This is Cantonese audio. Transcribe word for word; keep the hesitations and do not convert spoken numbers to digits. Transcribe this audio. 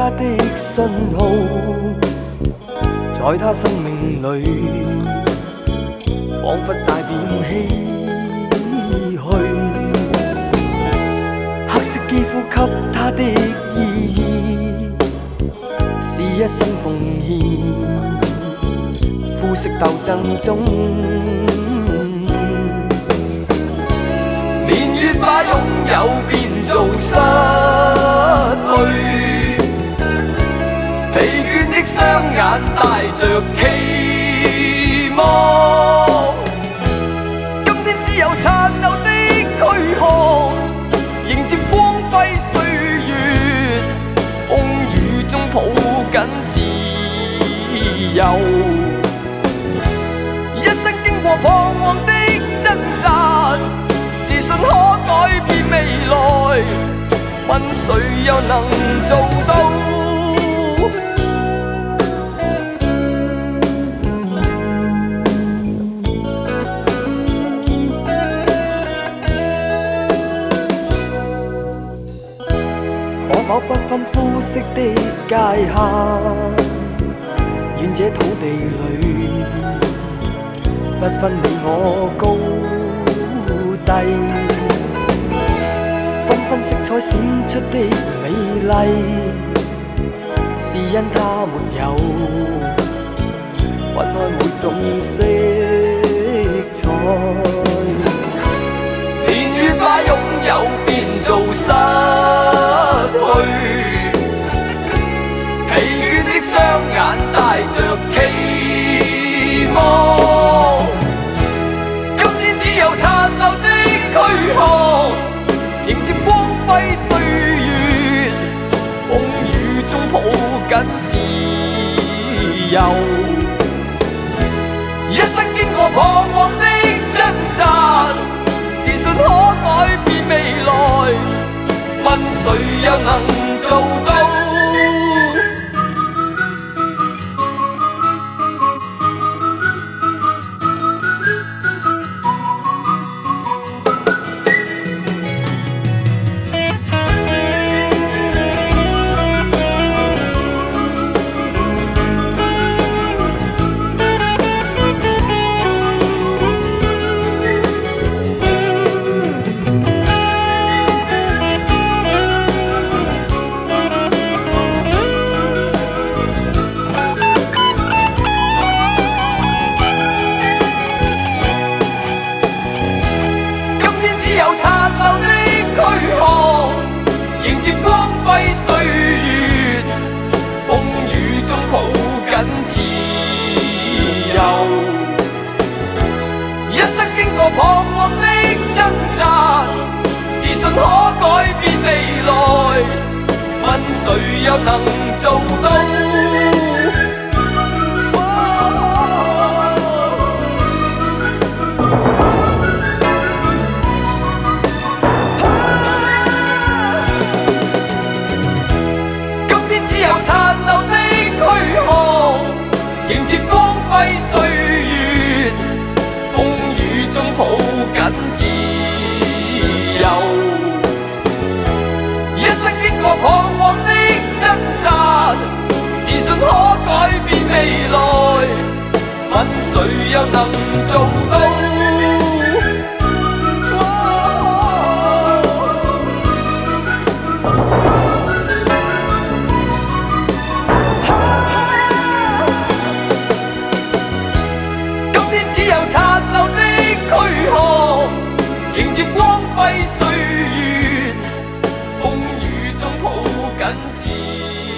他的信號，在他生命裏，彷彿帶點唏噓。黑色肌膚給他的意義，是一生奉獻，膚色鬥爭中。年月把擁有變做失去，疲倦的雙眼帶着期望，今天只有殘留的軀殼，迎接光輝歲月，風雨中抱緊自由，一生經過彷徨的掙扎，自信可改變未來，問誰又能做到？可否不分膚色的界限，願這土地裏不分你我高低，繽紛色彩閃出的美麗，是因它沒有分開每種色彩。年月把擁有變做失去，疲倦的雙眼帶着期望，今天只有殘留的軀殼，迎接光輝歲月，風雨中抱緊自由，一生經過彷徨的掙扎，自信可改變未來，問誰又能做到？迎接光輝歲月，風雨中抱緊自由，一生經過彷徨的掙扎，自信可改變未來，問誰又能做到？迎接光輝歲月，風雨中抱緊自由，一生經過彷徨的掙扎，自信可改變未來，問誰又能做到？迎接光輝歲月，風雨中抱緊自由。